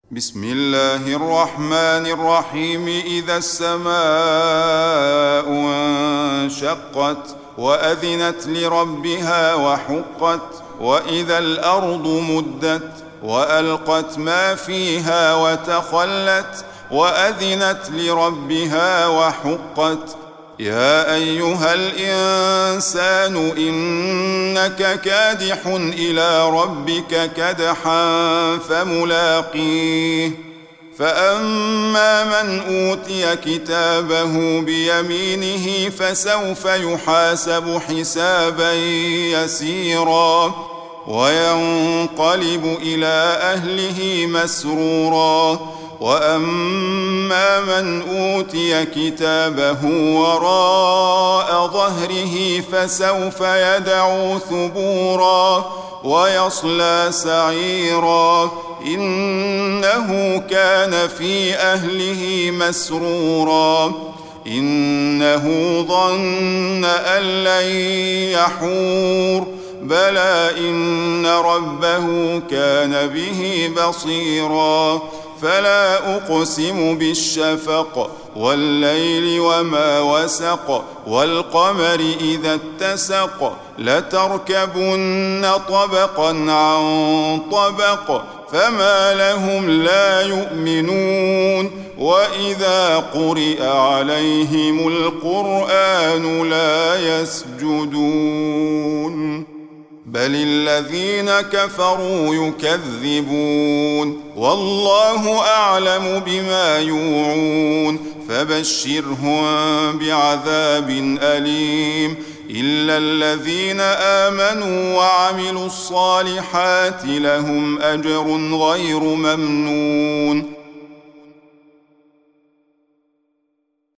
بسم الله الرحمن الرحيم. إذا السماء انشقت وأذنت لربها وحقت وإذا الأرض مدت وألقت ما فيها وتخلت وأذنت لربها وحقت. يا أيها الإنسان إنك كادح إلى ربك كدحا فملاقيه. فأما من أوتي كتابه بيمينه فسوف يحاسب حسابا يسيرا وينقلب إلى أهله مسرورا. وأما من أوتي كتابه وراء ظهره فسوف يدعو ثبورا ويصلى سعيرا إنه كان في أهله مسرورا إنه ظن أن لن يحور بلى إن ربه كان به بصيرا. فلا أقسم بالشفق والليل وما وسق والقمر إذا اتسق لتركبن طبقا عن طبق فما لهم لا يؤمنون. وإذا قرئ عليهم القرآن لا يسجدون بل الذين كفروا يكذبون والله أعلم بما يوعون. فبشرهم بعذاب أليم إلا الذين آمنوا وعملوا الصالحات لهم أجر غير ممنون.